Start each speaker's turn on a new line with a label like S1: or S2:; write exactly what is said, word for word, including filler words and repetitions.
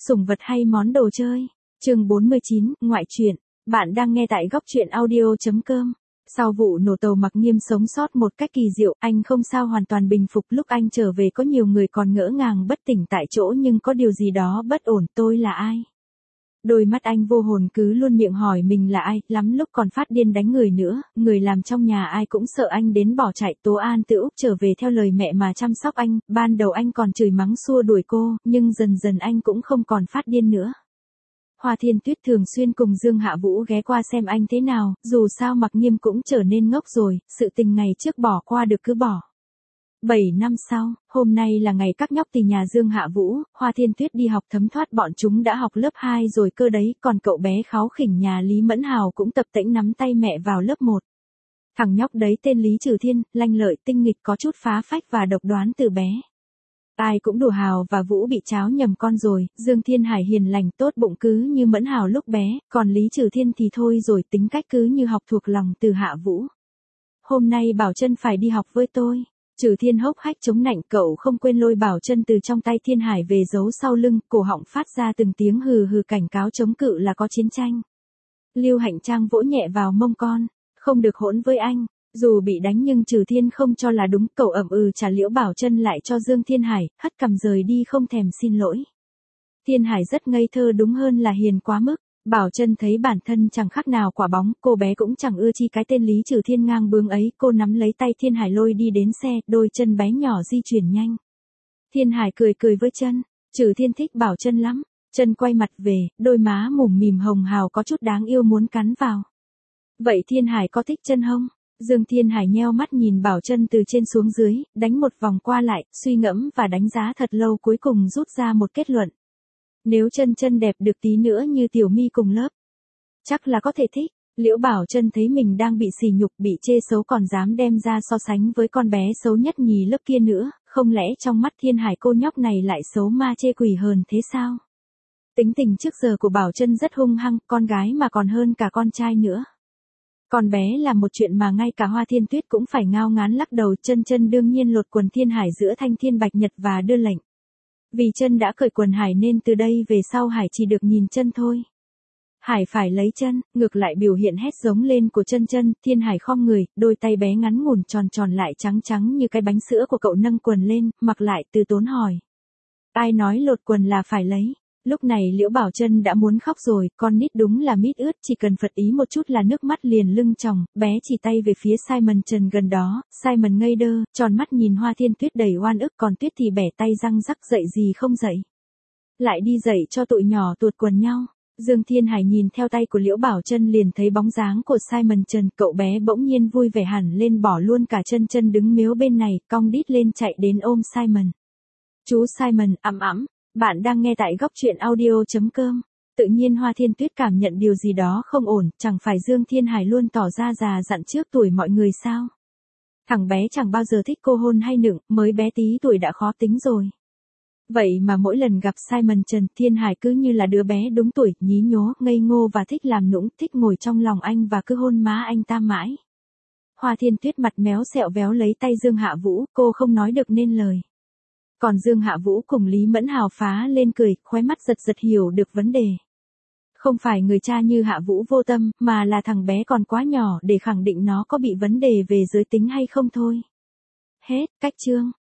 S1: Sủng vật hay món đồ chơi? Chương bốn mươi chín, ngoại truyện. Bạn đang nghe tại góc truyện audio chấm com. Sau vụ nổ tàu Mặc Nghiêm sống sót một cách kỳ diệu, anh không sao hoàn toàn bình phục. Lúc anh trở về có nhiều người còn ngỡ ngàng bất tỉnh tại chỗ, nhưng có điều gì đó bất ổn. Tôi là ai? Đôi mắt anh vô hồn cứ luôn miệng hỏi mình là ai, lắm lúc còn phát điên đánh người nữa. Người làm trong nhà ai cũng sợ anh đến bỏ chạy. Tố An từ Úc trở về theo lời mẹ mà chăm sóc anh. Ban đầu anh còn chửi mắng xua đuổi cô, nhưng dần dần anh cũng không còn phát điên nữa. Hoa Thiên Tuyết thường xuyên cùng Dương Hạ Vũ ghé qua xem anh thế nào, dù sao Mặc Nghiêm cũng trở nên ngốc rồi, sự tình ngày trước bỏ qua được cứ bỏ. Bảy năm sau, hôm nay là ngày các nhóc từ nhà Dương Hạ Vũ, Hoa Thiên Tuyết đi học thấm thoát, bọn chúng đã học lớp hai rồi cơ đấy, còn cậu bé kháu khỉnh nhà Lý Mẫn Hào cũng tập tễnh nắm tay mẹ vào lớp một. Thằng nhóc đấy tên Lý Trừ Thiên, lanh lợi tinh nghịch, có chút phá phách và độc đoán từ bé. Ai cũng đùa Hào và Vũ bị cháo nhầm con rồi. Dương Thiên Hải hiền lành tốt bụng cứ như Mẫn Hào lúc bé, còn Lý Trừ Thiên thì thôi rồi, tính cách cứ như học thuộc lòng từ Hạ Vũ. Hôm nay Bảo Trân phải đi học với tôi. Trừ Thiên hốc hách chống nạnh, cậu không quên lôi Bảo Trân từ trong tay Thiên Hải về giấu sau lưng, cổ họng phát ra từng tiếng hừ hừ cảnh cáo chống cự là có chiến tranh. Lưu Hạnh Trang vỗ nhẹ vào mông con, không được hỗn với anh. Dù bị đánh nhưng Trừ Thiên không cho là đúng, cậu ậm ừ trả Liễu Bảo Trân lại cho Dương Thiên Hải, hất cằm rời đi không thèm xin lỗi. Thiên Hải rất ngây thơ, đúng hơn là hiền quá mức. Bảo Trân thấy bản thân chẳng khác nào quả bóng, cô bé cũng chẳng ưa chi cái tên Lý Trừ Thiên ngang bướng ấy, cô nắm lấy tay Thiên Hải lôi đi đến xe, đôi chân bé nhỏ di chuyển nhanh. Thiên Hải cười cười với Trân, Trừ Thiên thích Bảo Trân lắm. Trân quay mặt về, đôi má mủm mỉm hồng hào có chút đáng yêu muốn cắn vào. Vậy Thiên Hải có thích Trân không? Dương Thiên Hải nheo mắt nhìn Bảo Trân từ trên xuống dưới, đánh một vòng qua lại, suy ngẫm và đánh giá thật lâu, cuối cùng rút ra một kết luận. Nếu Trân Trân đẹp được tí nữa như Tiểu My cùng lớp, chắc là có thể thích. Liễu Bảo Trân thấy mình đang bị sỉ nhục, bị chê xấu còn dám đem ra so sánh với con bé xấu nhất nhì lớp kia nữa, không lẽ trong mắt Thiên Hải cô nhóc này lại xấu ma chê quỷ hờn thế sao? Tính tình trước giờ của Bảo Trân rất hung hăng, con gái mà còn hơn cả con trai nữa. Con bé là một chuyện mà ngay cả Hoa Thiên Tuyết cũng phải ngao ngán lắc đầu. Trân Trân đương nhiên lột quần Thiên Hải giữa thanh thiên bạch nhật và đưa lệnh. Vì Trân đã cởi quần Hải nên từ đây về sau Hải chỉ được nhìn Trân thôi. Hải phải lấy Trân, ngược lại biểu hiện hét giống lên của Trân Trân. Thiên Hải khom người, đôi tay bé ngắn ngủn tròn tròn lại trắng trắng như cái bánh sữa của cậu nâng quần lên, mặc lại từ tốn hỏi. Ai nói lột quần là phải lấy? Lúc này Liễu Bảo Trân đã muốn khóc rồi, con nít đúng là mít ướt, chỉ cần phật ý một chút là nước mắt liền lưng tròng. Bé chỉ tay về phía Simon Trần gần đó, Simon ngây đơ, tròn mắt nhìn Hoa Thiên Tuyết đầy oan ức, còn Tuyết thì bẻ tay răng rắc, dậy gì không dậy. Lại đi dậy cho tụi nhỏ tuột quần nhau. Dương Thiên Hải nhìn theo tay của Liễu Bảo Trân liền thấy bóng dáng của Simon Trần, cậu bé bỗng nhiên vui vẻ hẳn lên, bỏ luôn cả Trân Trân đứng miếu bên này, cong đít lên chạy đến ôm Simon. Chú Simon, ẵm ẵm. Bạn đang nghe tại góc truyện audio chấm com. Tự nhiên Hoa Thiên Tuyết cảm nhận điều gì đó không ổn, chẳng phải Dương Thiên Hải luôn tỏ ra già dặn trước tuổi mọi người sao? Thằng bé chẳng bao giờ thích cô hôn hay nựng, mới bé tí tuổi đã khó tính rồi. Vậy mà mỗi lần gặp Simon Trần, Thiên Hải cứ như là đứa bé đúng tuổi, nhí nhố, ngây ngô và thích làm nũng, thích ngồi trong lòng anh và cứ hôn má anh ta mãi. Hoa Thiên Tuyết mặt méo xẹo véo lấy tay Dương Hạ Vũ, cô không nói được nên lời. Còn Dương Hạ Vũ cùng Lý Mẫn Hào phá lên cười, khóe mắt giật giật hiểu được vấn đề. Không phải người cha như Hạ Vũ vô tâm, mà là thằng bé còn quá nhỏ để khẳng định nó có bị vấn đề về giới tính hay không thôi. Hết, cách chương.